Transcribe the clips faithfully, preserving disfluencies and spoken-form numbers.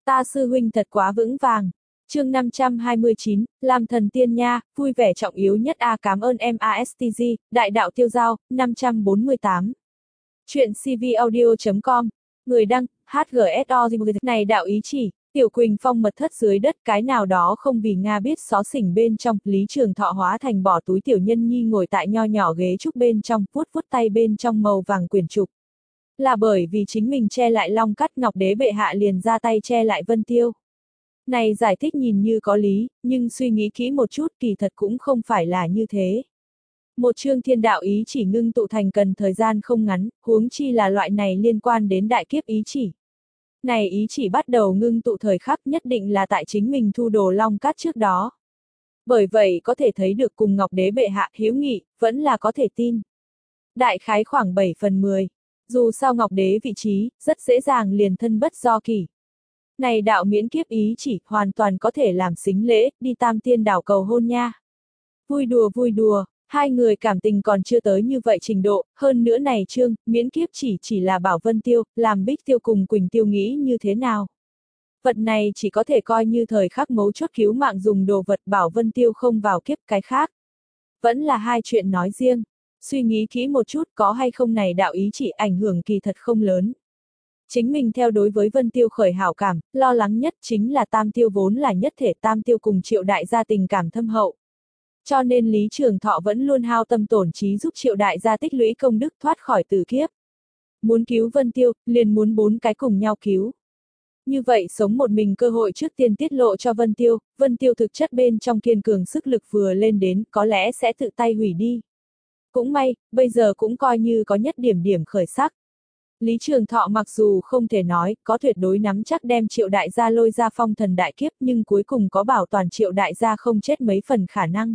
Ta sư huynh thật quá vững vàng. Chương năm trăm hai mươi chín, làm thần tiên nha, vui vẻ trọng yếu nhất a cảm ơn em a ét tê giê, đại đạo tiêu giao, năm trăm bốn mươi tám. Chuyện cvaudio chấm com, người đăng, hát giê ét o này đạo ý chỉ, Tiểu Quỳnh Phong mật thất dưới đất cái nào đó không vì Nga biết xó xỉnh bên trong, Lý Trường Thọ hóa thành bỏ túi tiểu nhân nhi ngồi tại nho nhỏ ghế trúc bên trong, vuốt vuốt tay bên trong màu vàng quyển trục. Là bởi vì chính mình che lại Long Cắt, Ngọc Đế bệ hạ liền ra tay che lại Vân Tiêu. Này giải thích nhìn như có lý, nhưng suy nghĩ kỹ một chút kỳ thật cũng không phải là như thế. Một chương thiên đạo ý chỉ ngưng tụ thành cần thời gian không ngắn, huống chi là loại này liên quan đến đại kiếp ý chỉ. Này ý chỉ bắt đầu ngưng tụ thời khắc nhất định là tại chính mình thu đồ Long Cát trước đó. Bởi vậy có thể thấy được cùng Ngọc Đế bệ hạ hiếu nghị, vẫn là có thể tin. Đại khái khoảng bảy phần mười. Dù sao Ngọc Đế vị trí, rất dễ dàng liền thân bất do kỷ. Này đạo miễn kiếp ý chỉ, hoàn toàn có thể làm xính lễ, đi Tam Tiên đảo cầu hôn nha. Vui đùa vui đùa, hai người cảm tình còn chưa tới như vậy trình độ, hơn nữa này chương, miễn kiếp chỉ chỉ là bảo Vân Tiêu, làm Bích Tiêu cùng Quỳnh Tiêu nghĩ như thế nào. Vật này chỉ có thể coi như thời khắc mấu chốt cứu mạng dùng đồ vật bảo Vân Tiêu không vào kiếp cái khác. Vẫn là hai chuyện nói riêng, suy nghĩ kỹ một chút có hay không này đạo ý chỉ ảnh hưởng kỳ thật không lớn. Chính mình theo đối với Vân Tiêu khởi hảo cảm, lo lắng nhất chính là Tam Tiêu vốn là nhất thể Tam Tiêu cùng Triệu đại gia tình cảm thâm hậu. Cho nên Lý Trường Thọ vẫn luôn hao tâm tổn trí giúp Triệu đại gia tích lũy công đức thoát khỏi tử kiếp. Muốn cứu Vân Tiêu, liền muốn bốn cái cùng nhau cứu. Như vậy sống một mình cơ hội trước tiên tiết lộ cho Vân Tiêu, Vân Tiêu thực chất bên trong kiên cường sức lực vừa lên đến có lẽ sẽ tự tay hủy đi. Cũng may, bây giờ cũng coi như có nhất điểm điểm khởi sắc. Lý Trường Thọ mặc dù không thể nói có tuyệt đối nắm chắc đem Triệu đại gia lôi ra phong thần đại kiếp nhưng cuối cùng có bảo toàn Triệu đại gia không chết mấy phần khả năng.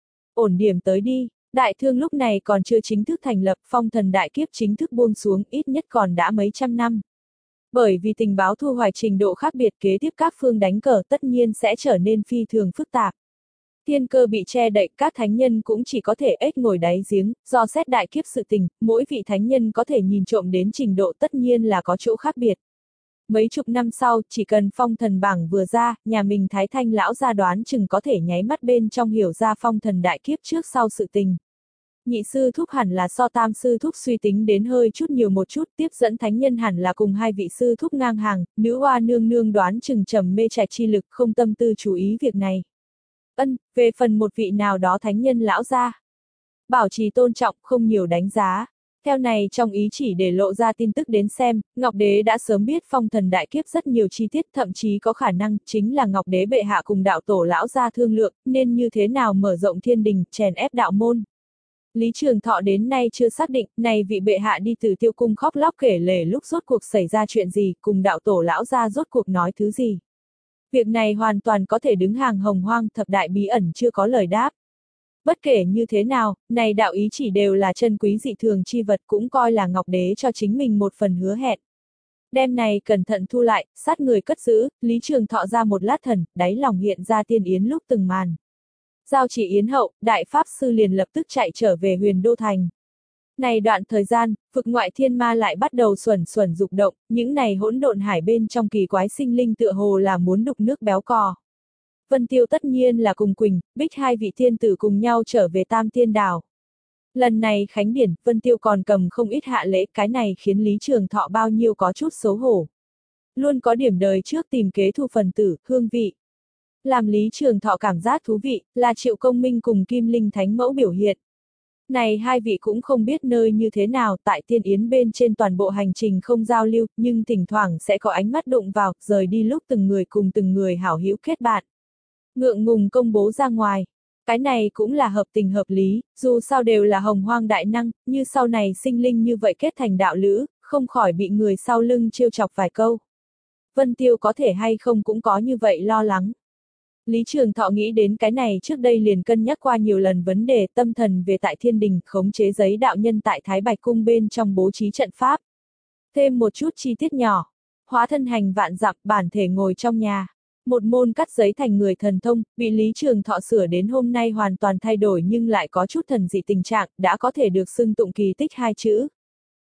Ổn điểm tới đi, đại thương lúc này còn chưa chính thức thành lập, phong thần đại kiếp chính thức buông xuống ít nhất còn đã mấy trăm năm. Bởi vì tình báo thu hoạch trình độ khác biệt kế tiếp các phương đánh cờ tất nhiên sẽ trở nên phi thường phức tạp. Thiên cơ bị che đậy, các thánh nhân cũng chỉ có thể ếch ngồi đáy giếng, do xét đại kiếp sự tình, mỗi vị thánh nhân có thể nhìn trộm đến trình độ tất nhiên là có chỗ khác biệt. Mấy chục năm sau, chỉ cần phong thần bảng vừa ra, nhà mình Thái Thanh lão gia đoán chừng có thể nháy mắt bên trong hiểu ra phong thần đại kiếp trước sau sự tình. Nhị sư thúc hẳn là so tam sư thúc suy tính đến hơi chút nhiều một chút, tiếp dẫn thánh nhân hẳn là cùng hai vị sư thúc ngang hàng, nữ hoa nương nương đoán chừng trầm mê trạch chi lực không tâm tư chú ý việc này. Ân, về phần một vị nào đó thánh nhân lão gia, bảo trì tôn trọng, không nhiều đánh giá. Theo này trong ý chỉ để lộ ra tin tức đến xem, Ngọc Đế đã sớm biết phong thần đại kiếp rất nhiều chi tiết, thậm chí có khả năng chính là Ngọc Đế bệ hạ cùng đạo tổ lão gia thương lượng, nên như thế nào mở rộng thiên đình, chèn ép đạo môn. Lý Trường Thọ đến nay chưa xác định, này vị bệ hạ đi từ Tiêu cung khóc lóc kể lể lúc rốt cuộc xảy ra chuyện gì, cùng đạo tổ lão gia rốt cuộc nói thứ gì. Việc này hoàn toàn có thể đứng hàng hồng hoang thập đại bí ẩn chưa có lời đáp. Bất kể như thế nào, này đạo ý chỉ đều là chân quý dị thường chi vật cũng coi là Ngọc Đế cho chính mình một phần hứa hẹn. Đêm này cẩn thận thu lại, sát người cất giữ, Lý Trường Thọ ra một lát thần, đáy lòng hiện ra tiên yến lúc từng màn. Giao chỉ yến hậu, đại pháp sư liền lập tức chạy trở về Huyền Đô Thành. Này đoạn thời gian, vực ngoại thiên ma lại bắt đầu xuẩn xuẩn dục động, những này hỗn độn hải bên trong kỳ quái sinh linh tựa hồ là muốn đục nước béo cò. Vân Tiêu tất nhiên là cùng Quỳnh, Bích hai vị thiên tử cùng nhau trở về Tam Tiên đảo. Lần này khánh điển, Vân Tiêu còn cầm không ít hạ lễ, cái này khiến Lý Trường Thọ bao nhiêu có chút xấu hổ. Luôn có điểm đời trước tìm kế thu phần tử, hương vị. Làm Lý Trường Thọ cảm giác thú vị, là Triệu Công Minh cùng Kim Linh Thánh Mẫu biểu hiện. Này hai vị cũng không biết nơi như thế nào, tại tiên yến bên trên toàn bộ hành trình không giao lưu, nhưng thỉnh thoảng sẽ có ánh mắt đụng vào, rời đi lúc từng người cùng từng người hảo hữu kết bạn. Ngượng ngùng công bố ra ngoài. Cái này cũng là hợp tình hợp lý, dù sao đều là hồng hoang đại năng, như sau này sinh linh như vậy kết thành đạo lữ, không khỏi bị người sau lưng trêu chọc vài câu. Vân Tiêu có thể hay không cũng có như vậy lo lắng. Lý Trường Thọ nghĩ đến cái này trước đây liền cân nhắc qua nhiều lần vấn đề tâm thần về tại thiên đình, khống chế giấy đạo nhân tại Thái Bạch Cung bên trong bố trí trận pháp. Thêm một chút chi tiết nhỏ, hóa thân hành vạn dặm, bản thể ngồi trong nhà. Một môn cắt giấy thành người thần thông, bị Lý Trường Thọ sửa đến hôm nay hoàn toàn thay đổi nhưng lại có chút thần dị tình trạng, đã có thể được xưng tụng kỳ tích hai chữ.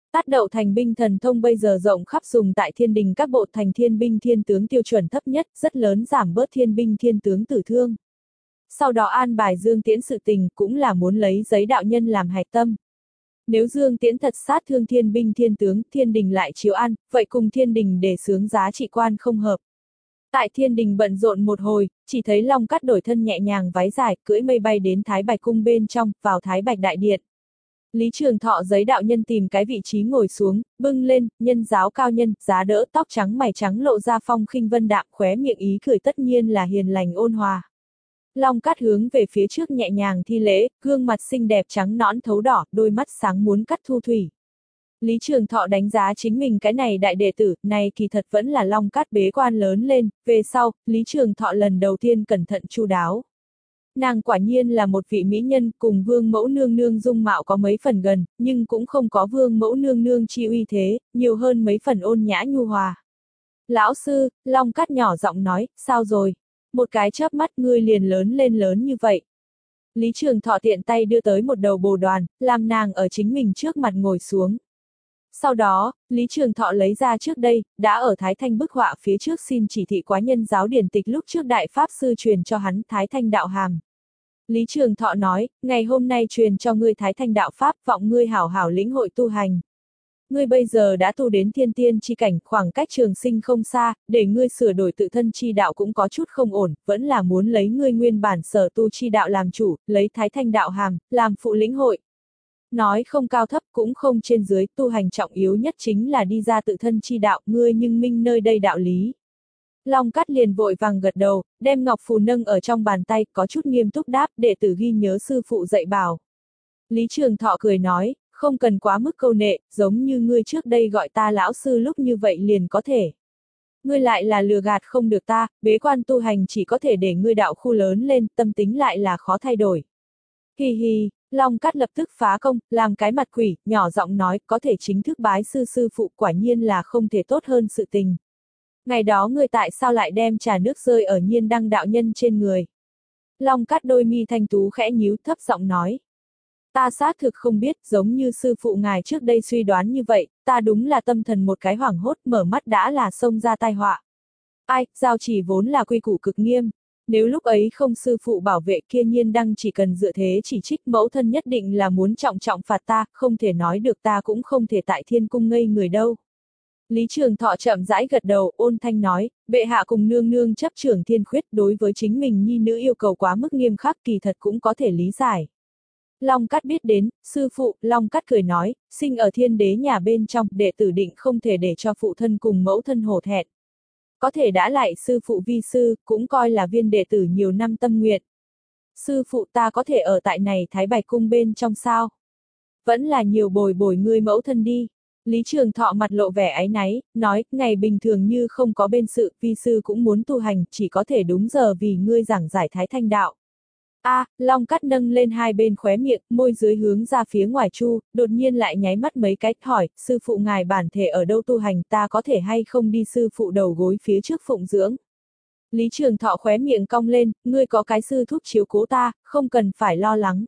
Tát đậu thành binh thần thông bây giờ rộng khắp dùng tại thiên đình các bộ thành thiên binh thiên tướng tiêu chuẩn thấp nhất, rất lớn giảm bớt thiên binh thiên tướng tử thương. Sau đó an bài Dương Tiễn sự tình cũng là muốn lấy giấy đạo nhân làm hạch tâm. Nếu Dương Tiễn thật sát thương thiên binh thiên tướng, thiên đình lại chiếu an, vậy cùng thiên đình đề xướng giá trị quan không hợp. Tại thiên đình bận rộn một hồi, chỉ thấy Long Cát đổi thân nhẹ nhàng váy dài, cưỡi mây bay đến Thái Bạch cung bên trong, vào Thái Bạch đại điện. Lý Trường Thọ giấy đạo nhân tìm cái vị trí ngồi xuống, bưng lên, nhân giáo cao nhân, giá đỡ, tóc trắng mày trắng lộ ra phong khinh vân đạm, khóe miệng ý cười tất nhiên là hiền lành ôn hòa. Long Cát hướng về phía trước nhẹ nhàng thi lễ, gương mặt xinh đẹp trắng nõn thấu đỏ, đôi mắt sáng muốn cắt thu thủy. Lý Trường Thọ đánh giá chính mình cái này đại đệ tử, này kỳ thật vẫn là Long Cát bế quan lớn lên, về sau, Lý Trường Thọ lần đầu tiên cẩn thận chu đáo. Nàng quả nhiên là một vị mỹ nhân, cùng Vương Mẫu Nương Nương dung mạo có mấy phần gần, nhưng cũng không có Vương Mẫu Nương Nương chi uy thế, nhiều hơn mấy phần ôn nhã nhu hòa. Lão sư, Long Cát nhỏ giọng nói, sao rồi? Một cái chớp mắt ngươi liền lớn lên lớn như vậy. Lý Trường Thọ tiện tay đưa tới một đầu bồ đoàn, làm nàng ở chính mình trước mặt ngồi xuống. Sau đó, Lý Trường Thọ lấy ra trước đây, đã ở Thái Thanh bức họa phía trước xin chỉ thị quá nhân giáo điển tịch lúc trước đại pháp sư truyền cho hắn Thái Thanh đạo hàm. Lý Trường Thọ nói, ngày hôm nay truyền cho ngươi Thái Thanh đạo pháp, vọng ngươi hảo hảo lĩnh hội tu hành. Ngươi bây giờ đã tu đến thiên tiên chi cảnh, khoảng cách trường sinh không xa, để ngươi sửa đổi tự thân chi đạo cũng có chút không ổn, vẫn là muốn lấy ngươi nguyên bản sở tu chi đạo làm chủ, lấy Thái Thanh đạo hàm, làm phụ lĩnh hội. Nói không cao thấp cũng không trên dưới, tu hành trọng yếu nhất chính là đi ra tự thân chi đạo, ngươi nhưng minh nơi đây đạo lý. Long Cát liền vội vàng gật đầu, đem ngọc phù nâng ở trong bàn tay, có chút nghiêm túc đáp, đệ tử ghi nhớ sư phụ dạy bảo. Lý Trường Thọ cười nói, không cần quá mức câu nệ, giống như ngươi trước đây gọi ta lão sư lúc như vậy liền có thể. Ngươi lại là lừa gạt không được ta, bế quan tu hành chỉ có thể để ngươi đạo khu lớn lên, tâm tính lại là khó thay đổi. Hi hi, Long Cát lập tức phá công, làm cái mặt quỷ, nhỏ giọng nói, có thể chính thức bái sư sư phụ quả nhiên là không thể tốt hơn sự tình. Ngày đó ngươi tại sao lại đem trà nước rơi ở Nhiên Đăng đạo nhân trên người? Long Cát đôi mi thanh tú khẽ nhíu, thấp giọng nói. Ta xác thực không biết, giống như sư phụ ngài trước đây suy đoán như vậy, ta đúng là tâm thần một cái hoảng hốt, mở mắt đã là xông ra tai họa. Ai, giao chỉ vốn là quy củ cực nghiêm. Nếu lúc ấy không sư phụ bảo vệ kia Nhiên Đăng chỉ cần dựa thế chỉ trích mẫu thân nhất định là muốn trọng trọng phạt ta, không thể nói được ta cũng không thể tại thiên cung ngây người đâu. Lý Trường Thọ chậm rãi gật đầu, ôn thanh nói, bệ hạ cùng nương nương chấp trưởng thiên khuyết đối với chính mình nhi nữ yêu cầu quá mức nghiêm khắc kỳ thật cũng có thể lý giải. Long Cát biết đến, sư phụ, Long Cát cười nói, sinh ở thiên đế nhà bên trong, đệ tử định không thể để cho phụ thân cùng mẫu thân hổ thẹn. Có thể đã lại sư phụ vi sư, cũng coi là viên đệ tử nhiều năm tâm nguyện. Sư phụ ta có thể ở tại này Thái Bạch cung bên trong sao? Vẫn là nhiều bồi bồi ngươi mẫu thân đi. Lý Trường Thọ mặt lộ vẻ áy náy, nói, ngày bình thường như không có bên sự, vi sư cũng muốn tu hành, chỉ có thể đúng giờ vì ngươi giảng giải Thái Thanh đạo. A, à, Long Cát nâng lên hai bên khóe miệng, môi dưới hướng ra phía ngoài chu, đột nhiên lại nháy mắt mấy cái, hỏi, sư phụ ngài bản thể ở đâu tu hành, ta có thể hay không đi sư phụ đầu gối phía trước phụng dưỡng. Lý Trường Thọ khóe miệng cong lên, ngươi có cái sư thúc chiếu cố ta, không cần phải lo lắng.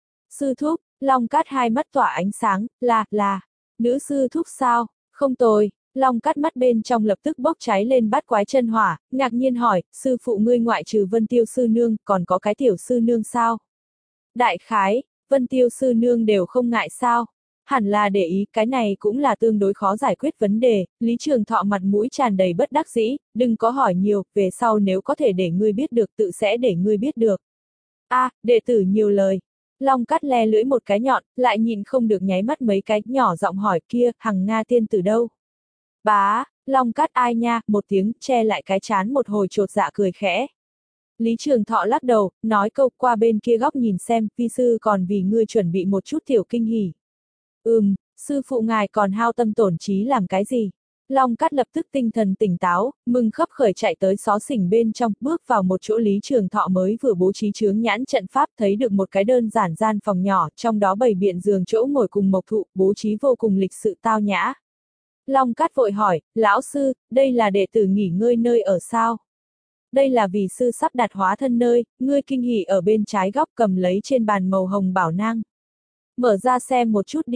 Sư thúc, Long Cát hai mắt tỏa ánh sáng, là, là, nữ sư thúc sao, không tồi. Long Cát mắt bên trong lập tức bốc cháy lên bát quái chân hỏa, ngạc nhiên hỏi, sư phụ ngươi ngoại trừ Vân Tiêu sư nương, còn có cái tiểu sư nương sao? Đại khái, Vân Tiêu sư nương đều không ngại sao? Hẳn là để ý, cái này cũng là tương đối khó giải quyết vấn đề. Lý Trường Thọ mặt mũi tràn đầy bất đắc dĩ, đừng có hỏi nhiều, về sau nếu có thể để ngươi biết được tự sẽ để ngươi biết được. A, à, đệ tử nhiều lời. Long Cát le lưỡi một cái nhọn, lại nhìn không được nháy mắt mấy cái, nhỏ giọng hỏi kia, Hằng Nga tiên từ đâu? Bá, Long Cát ai nha, một tiếng, che lại cái chán một hồi chột dạ cười khẽ. Lý Trường Thọ lắc đầu, nói câu qua bên kia góc nhìn xem, vi sư còn vì ngươi chuẩn bị một chút tiểu kinh hỉ. Ừm, sư phụ ngài còn hao tâm tổn trí làm cái gì? Long Cát lập tức tinh thần tỉnh táo, mừng khấp khởi chạy tới xó xỉnh bên trong, bước vào một chỗ Lý Trường Thọ mới vừa bố trí chướng nhãn trận pháp, thấy được một cái đơn giản gian phòng nhỏ, trong đó bày biện giường chỗ ngồi cùng mộc thụ, bố trí vô cùng lịch sự tao nhã. Long Cát vội hỏi, lão sư, đây là đệ tử nghỉ ngơi nơi ở sao? Đây là vì sư sắp đặt hóa thân nơi, ngươi kinh hỉ ở bên trái góc cầm lấy trên bàn màu hồng bảo nang. Mở ra xem một chút đi.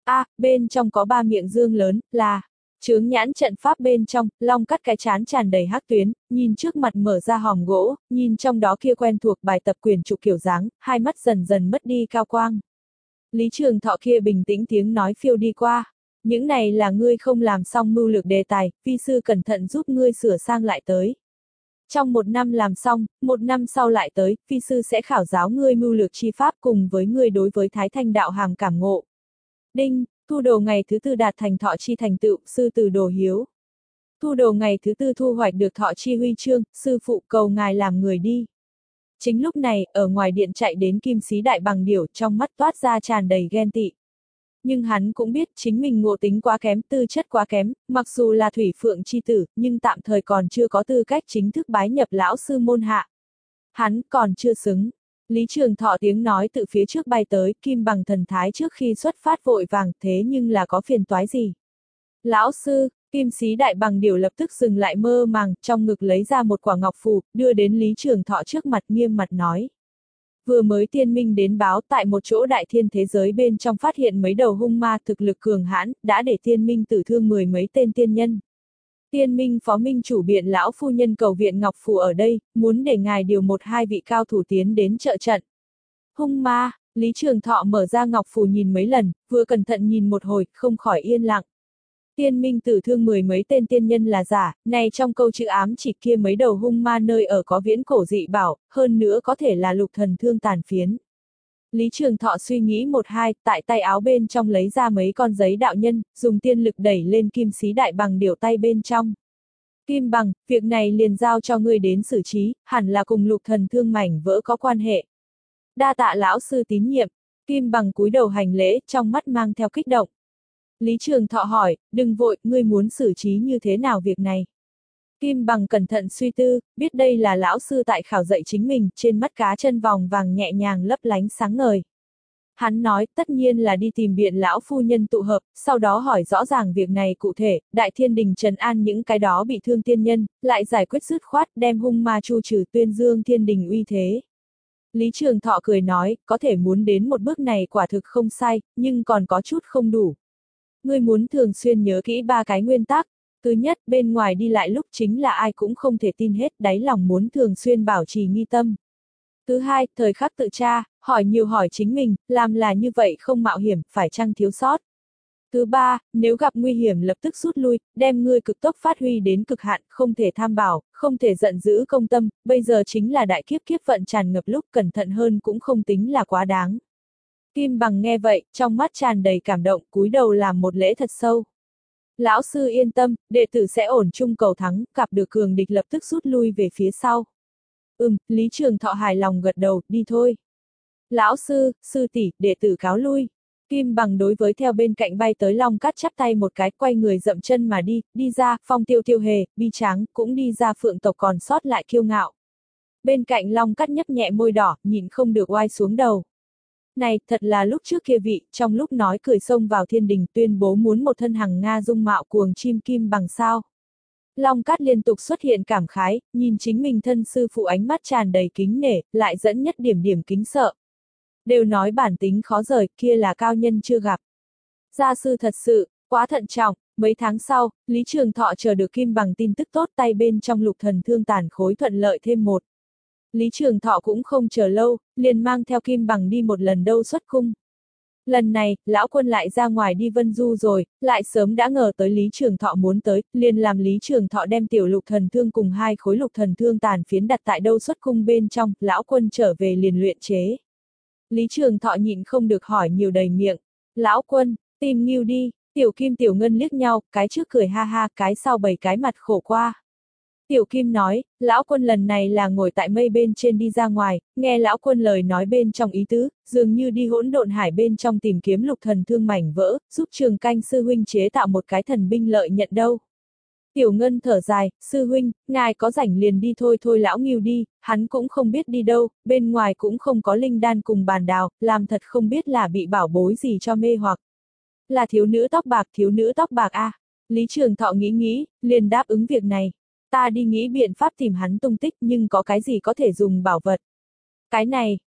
A, à, bên trong có ba miệng dương lớn, là chướng nhãn trận pháp bên trong, Long cắt cái trán tràn đầy hắc tuyến, nhìn trước mặt mở ra hòm gỗ, nhìn trong đó kia quen thuộc bài tập quyển trục kiểu dáng, hai mắt dần dần mất đi cao quang. Lý Trường Thọ kia bình tĩnh tiếng nói phiêu đi qua. Những này là ngươi không làm xong mưu lược đề tài, vi sư cẩn thận giúp ngươi sửa sang lại tới. Trong một năm làm xong, một năm sau lại tới, vi sư sẽ khảo giáo ngươi mưu lược chi pháp cùng với ngươi đối với Thái Thanh đạo hàm cảm ngộ. Đinh, thu đồ ngày thứ tư đạt thành thọ chi thành tựu, sư từ đồ hiếu. Thu đồ ngày thứ tư thu hoạch được thọ chi huy chương, sư phụ cầu ngài làm người đi. Chính lúc này, ở ngoài điện chạy đến Kim Sĩ Đại Bằng Điểu, trong mắt toát ra tràn đầy ghen tị. Nhưng hắn cũng biết chính mình ngộ tính quá kém, tư chất quá kém, mặc dù là thủy phượng chi tử, nhưng tạm thời còn chưa có tư cách chính thức bái nhập lão sư môn hạ. Hắn còn chưa xứng. Lý Trường Thọ tiếng nói từ phía trước bay tới, Kim Bằng thần thái trước khi xuất phát vội vàng, thế nhưng là có phiền toái gì? Lão sư, Kim Sĩ Đại Bằng Điểu lập tức dừng lại mơ màng, trong ngực lấy ra một quả ngọc phù, đưa đến Lý Trường Thọ trước mặt nghiêm mặt nói. Vừa mới tiên minh đến báo tại một chỗ đại thiên thế giới bên trong phát hiện mấy đầu hung ma thực lực cường hãn, đã để tiên minh tử thương mười mấy tên tiên nhân. Tiên minh phó minh chủ biện lão phu nhân cầu viện Ngọc Phù ở đây, muốn để ngài điều một hai vị cao thủ tiến đến trợ trận. Hung ma, Lý Trường Thọ mở ra Ngọc Phù nhìn mấy lần, vừa cẩn thận nhìn một hồi, không khỏi yên lặng. Tiên minh tử thương mười mấy tên tiên nhân là giả, này trong câu chữ ám chỉ kia mấy đầu hung ma nơi ở có viễn cổ dị bảo, hơn nữa có thể là lục thần thương tàn phiến. Lý Trường Thọ suy nghĩ một hai, tại tay áo bên trong lấy ra mấy con giấy đạo nhân, dùng tiên lực đẩy lên Kim Sĩ Đại Bằng Điểu tay bên trong. Kim Bằng, việc này liền giao cho ngươi đến xử trí, hẳn là cùng lục thần thương mảnh vỡ có quan hệ. Đa tạ lão sư tín nhiệm, Kim Bằng cúi đầu hành lễ, trong mắt mang theo kích động. Lý Trường Thọ hỏi, đừng vội, ngươi muốn xử trí như thế nào việc này? Kim Bằng cẩn thận suy tư, biết đây là lão sư tại khảo dạy chính mình, trên mắt cá chân vòng vàng nhẹ nhàng lấp lánh sáng ngời. Hắn nói, tất nhiên là đi tìm biện lão phu nhân tụ hợp, sau đó hỏi rõ ràng việc này cụ thể, đại thiên đình trần an những cái đó bị thương tiên nhân, lại giải quyết dứt khoát đem hung ma chu trừ tuyên dương thiên đình uy thế. Lý Trường Thọ cười nói, có thể muốn đến một bước này quả thực không sai, nhưng còn có chút không đủ. Ngươi muốn thường xuyên nhớ kỹ ba cái nguyên tắc. Thứ nhất, bên ngoài đi lại lúc chính là ai cũng không thể tin hết, đáy lòng muốn thường xuyên bảo trì nghi tâm. Thứ hai, thời khắc tự tra, hỏi nhiều hỏi chính mình, làm là như vậy không mạo hiểm, phải chăng thiếu sót. Thứ ba, nếu gặp nguy hiểm lập tức rút lui, đem ngươi cực tốc phát huy đến cực hạn, không thể tham bảo, không thể giận dữ công tâm, bây giờ chính là đại kiếp kiếp vận tràn ngập lúc cẩn thận hơn cũng không tính là quá đáng. Kim Bằng nghe vậy, trong mắt tràn đầy cảm động, cúi đầu làm một lễ thật sâu. Lão sư yên tâm, đệ tử sẽ ổn chung cầu thắng, gặp được cường địch lập tức rút lui về phía sau. Ừm, Lý Trường Thọ hài lòng gật đầu, đi thôi. Lão sư, sư tỷ, đệ tử cáo lui. Kim Bằng đối với theo bên cạnh bay tới Long Cát chắp tay một cái, quay người dậm chân mà đi, đi ra, Phong Tiêu Tiêu Hề, Bi Tráng, cũng đi ra Phượng tộc còn sót lại kiêu ngạo. Bên cạnh Long Cát nhấp nhẹ môi đỏ, nhìn không được oai xuống đầu. Này, thật là lúc trước kia vị, trong lúc nói cười xông vào thiên đình tuyên bố muốn một thân hằng Nga dung mạo cuồng chim Kim Bằng sao. Long Cát liên tục xuất hiện cảm khái, nhìn chính mình thân sư phụ ánh mắt tràn đầy kính nể, lại dẫn nhất điểm điểm kính sợ. Đều nói bản tính khó rời, kia là cao nhân chưa gặp. Gia sư thật sự, quá thận trọng, mấy tháng sau, Lý Trường Thọ chờ được Kim Bằng tin tức tốt tay bên trong lục thần thương tàn khối thuận lợi thêm một. Lý Trường Thọ cũng không chờ lâu, liền mang theo Kim Bằng đi một lần đâu xuất cung. Lần này, lão quân lại ra ngoài đi vân du rồi, lại sớm đã ngờ tới Lý Trường Thọ muốn tới, liền làm Lý Trường Thọ đem tiểu lục thần thương cùng hai khối lục thần thương tàn phiến đặt tại đâu xuất cung bên trong, lão quân trở về liền luyện chế. Lý Trường Thọ nhịn không được hỏi nhiều đầy miệng, lão quân, tìm Ngưu đi, tiểu Kim tiểu Ngân liếc nhau, cái trước cười ha ha, cái sau bày cái mặt khổ qua. Tiểu Kim nói, lão quân lần này là ngồi tại mây bên trên đi ra ngoài, nghe lão quân lời nói bên trong ý tứ, dường như đi hỗn độn hải bên trong tìm kiếm lục thần thương mảnh vỡ, giúp Trường Canh sư huynh chế tạo một cái thần binh lợi nhận đâu. Tiểu Ngân thở dài, sư huynh, ngài có rảnh liền đi thôi thôi lão Ngưu đi, hắn cũng không biết đi đâu, bên ngoài cũng không có linh đan cùng bàn đào, làm thật không biết là bị bảo bối gì cho mê hoặc. Là thiếu nữ tóc bạc thiếu nữ tóc bạc a à. Lý Trường Thọ nghĩ nghĩ, liền đáp ứng việc này. Ta đi nghĩ biện pháp tìm hắn tung tích nhưng có cái gì có thể dùng bảo vật. Cái này,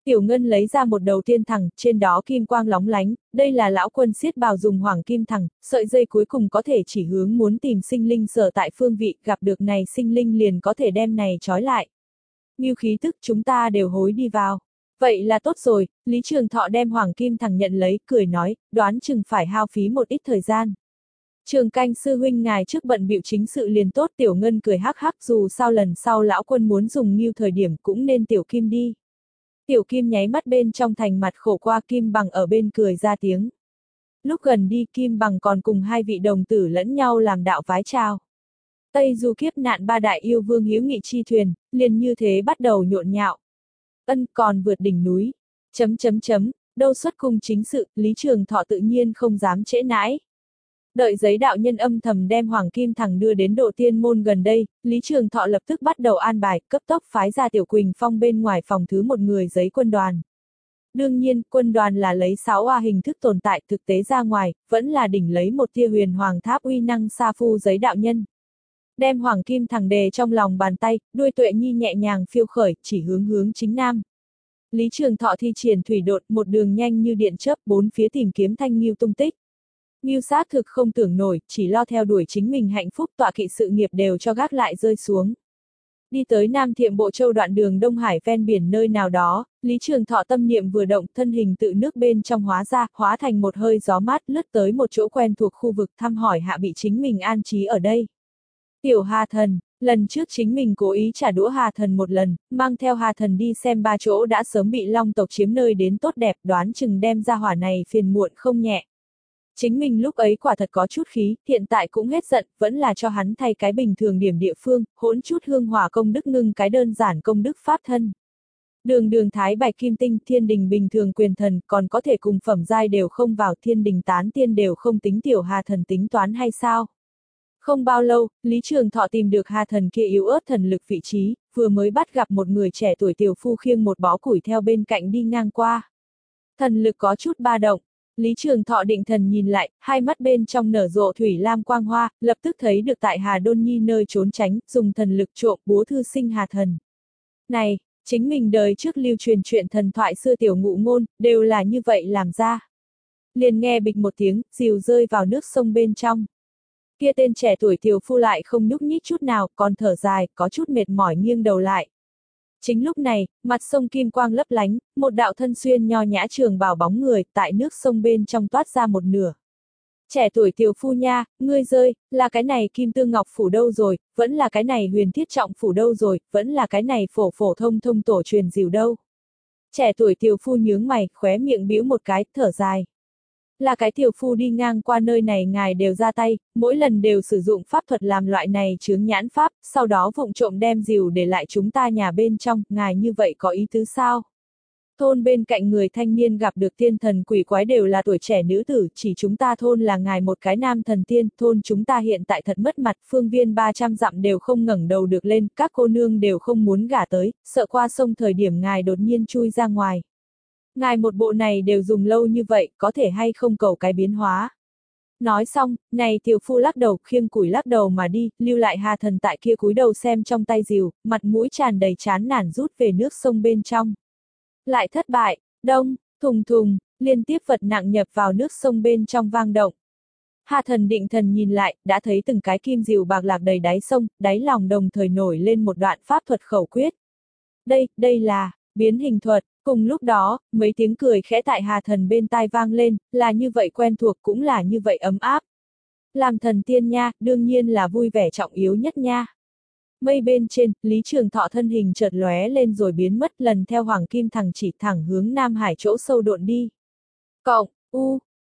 Tiểu Ngân lấy ra một đầu tiên thẳng, trên đó kim quang lóng lánh, đây là lão quân xiết bào dùng hoàng kim thẳng, sợi dây cuối cùng có thể chỉ hướng muốn tìm sinh linh sở tại phương vị, gặp được này sinh linh liền có thể đem này trói lại. Ngưu khí tức chúng ta đều hối đi vào. Vậy là tốt rồi, Lý Trường Thọ đem hoàng kim thẳng nhận lấy, cười nói, đoán chừng phải hao phí một ít thời gian. Trường Canh sư huynh ngài trước bận bịu chính sự liền tốt. Tiểu Ngân cười hắc hắc, dù sao lần sau lão quân muốn dùng Ngưu thời điểm cũng nên Tiểu Kim đi. Tiểu Kim nháy mắt bên trong thành mặt khổ qua, Kim Bằng ở bên cười ra tiếng. Lúc gần đi Kim Bằng còn cùng hai vị đồng tử lẫn nhau làm đạo vái chào. Tây du kiếp nạn ba đại yêu vương hiếu nghị chi thuyền, liền như thế bắt đầu nhộn nhạo. Ân còn vượt đỉnh núi. Chấm chấm chấm, đâu xuất cung chính sự, Lý Trường Thọ tự nhiên không dám trễ nãi. Đợi giấy đạo nhân âm thầm đem hoàng kim thẳng đưa đến độ tiên môn gần đây, Lý Trường Thọ lập tức bắt đầu an bài, cấp tốc phái ra Tiểu Quỳnh Phong bên ngoài phòng thứ một người giấy quân đoàn. Đương nhiên, quân đoàn là lấy sáu A hình thức tồn tại, thực tế ra ngoài, vẫn là đỉnh lấy một tia huyền hoàng tháp uy năng sa phu giấy đạo nhân. Đem hoàng kim thẳng đề trong lòng bàn tay, đuôi Tuệ Nhi nhẹ nhàng phiêu khởi, chỉ hướng hướng chính nam. Lý Trường Thọ thi triển thủy độn, một đường nhanh như điện chớp, bốn phía tìm kiếm thanh Ngưu tung tích. Ngưu xác thực không tưởng nổi, chỉ lo theo đuổi chính mình hạnh phúc, tọa kỵ sự nghiệp đều cho gác lại rơi xuống. Đi tới Nam Thiệm Bộ Châu đoạn đường Đông Hải ven biển nơi nào đó, Lý Trường Thọ tâm niệm vừa động, thân hình tự nước bên trong hóa ra, hóa thành một hơi gió mát lướt tới một chỗ quen thuộc khu vực, thăm hỏi hạ bị chính mình an trí ở đây. Tiểu Hà Thần, lần trước chính mình cố ý trả đũa Hà Thần một lần, mang theo Hà Thần đi xem ba chỗ đã sớm bị Long tộc chiếm nơi đến tốt đẹp, đoán chừng đem ra hỏa này phiền muộn không nhẹ. Chính mình lúc ấy quả thật có chút khí, hiện tại cũng hết giận, vẫn là cho hắn thay cái bình thường điểm địa phương, hỗn chút hương hỏa công đức ngưng cái đơn giản công đức pháp thân. Đường đường thái bạch kim tinh, thiên đình bình thường quyền thần, còn có thể cùng phẩm giai đều không vào, thiên đình tán tiên đều không tính Tiểu Hà Thần tính toán hay sao? Không bao lâu, Lý Trường Thọ tìm được Hà Thần kia yếu ớt thần lực vị trí, vừa mới bắt gặp một người trẻ tuổi tiểu phu khiêng một bó củi theo bên cạnh đi ngang qua. Thần lực có chút ba động. Lý Trường Thọ định thần nhìn lại, hai mắt bên trong nở rộ thủy lam quang hoa, lập tức thấy được tại Hà Đôn Nhi nơi trốn tránh, dùng thần lực trộm búa thư sinh Hà Thần. Này, chính mình đời trước lưu truyền chuyện thần thoại xưa tiểu ngụ ngôn, đều là như vậy làm ra. Liền nghe bịch một tiếng, rìu rơi vào nước sông bên trong. Kia tên trẻ tuổi tiểu phu lại không nhúc nhích chút nào, còn thở dài, có chút mệt mỏi nghiêng đầu lại. Chính lúc này, mặt sông kim quang lấp lánh, một đạo thân xuyên nho nhã trường bào bóng người, tại nước sông bên trong toát ra một nửa. Trẻ tuổi tiểu phu nha, ngươi rơi, là cái này kim tương ngọc phủ đâu rồi, vẫn là cái này huyền thiết trọng phủ đâu rồi, vẫn là cái này phổ phổ thông thông tổ truyền dìu đâu. Trẻ tuổi tiểu phu nhướng mày, khóe miệng bĩu một cái, thở dài. Là cái tiểu phu đi ngang qua nơi này ngài đều ra tay, mỗi lần đều sử dụng pháp thuật làm loại này chướng nhãn pháp, sau đó vụng trộm đem dìu để lại chúng ta nhà bên trong, ngài như vậy có ý tứ sao? Thôn bên cạnh người thanh niên gặp được tiên thần quỷ quái đều là tuổi trẻ nữ tử, chỉ chúng ta thôn là ngài một cái nam thần tiên, thôn chúng ta hiện tại thật mất mặt, phương viên ba trăm dặm đều không ngẩng đầu được lên, các cô nương đều không muốn gả tới, sợ qua sông thời điểm ngài đột nhiên chui ra ngoài. Ngài một bộ này đều dùng lâu như vậy, có thể hay không cầu cái biến hóa. Nói xong, này tiểu phu lắc đầu, khiêng củi lắc đầu mà đi, lưu lại Hà Thần tại kia cúi đầu xem trong tay rìu, mặt mũi tràn đầy chán nản rút về nước sông bên trong. Lại thất bại, đông, thùng thùng, liên tiếp vật nặng nhập vào nước sông bên trong vang động. Hà Thần định thần nhìn lại, đã thấy từng cái kim rìu bạc lạc đầy đáy sông, đáy lòng đồng thời nổi lên một đoạn pháp thuật khẩu quyết. Đây, đây là, biến hình thuật. Cùng lúc đó, mấy tiếng cười khẽ tại Hà Thần bên tai vang lên, là như vậy quen thuộc cũng là như vậy ấm áp. Làm thần tiên nha, đương nhiên là vui vẻ trọng yếu nhất nha. Mây bên trên, Lý Trường Thọ thân hình chợt lóe lên rồi biến mất lần theo hoàng kim thẳng chỉ thẳng hướng Nam Hải chỗ sâu độn đi. Cộng, u,